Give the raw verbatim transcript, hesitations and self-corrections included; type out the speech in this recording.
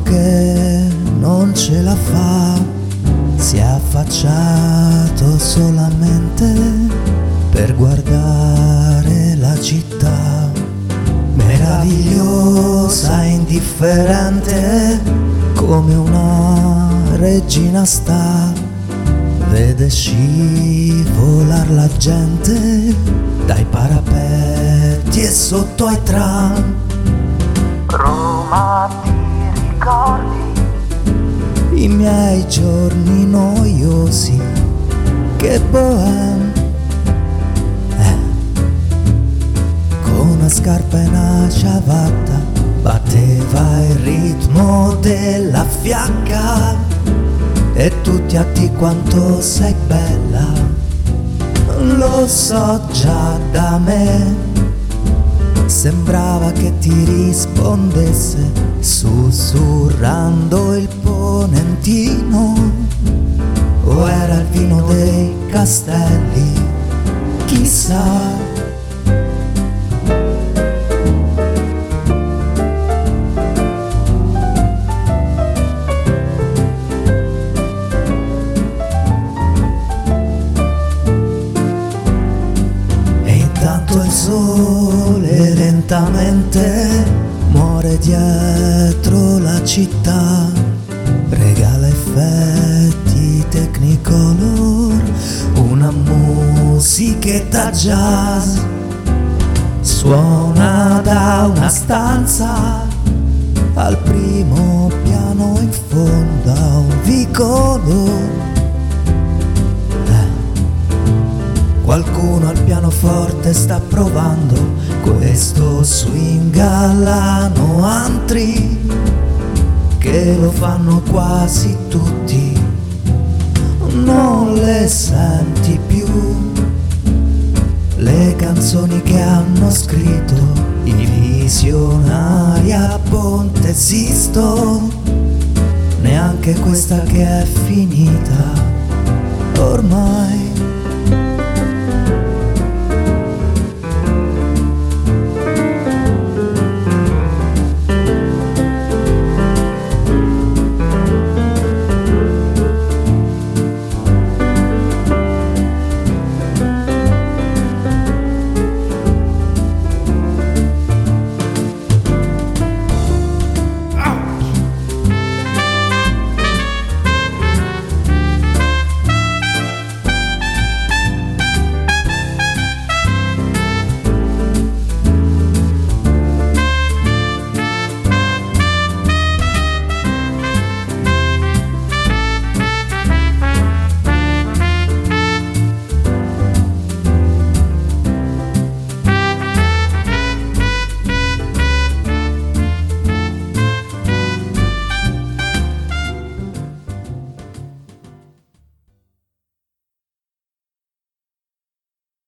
che non ce la fa, si è affacciato solamente per guardare la città, meravigliosa, indifferente, come una regina sta, vede scivolar la gente dai parapetti e sotto ai tram. Roma, ti ricordi I miei giorni noiosi, che bohème, eh. Con una scarpa e una ciabatta batteva il ritmo della fiacca, e tutti a di quanto sei bella, lo so già da me. Sembrava che ti rispondesse sussurrando il ponentino, o era il vino dei castelli, chissà. E intanto il sole lentamente muore dietro la città, regala effetti Technicolor, una musichetta jazz, suona da una stanza al primo piano in fondo a un vicolo. Qualcuno al pianoforte sta provando questo swing alla no country, che lo fanno quasi tutti, non le senti più le canzoni che hanno scritto i visionari a Ponte Sisto, neanche questa che è finita ormai.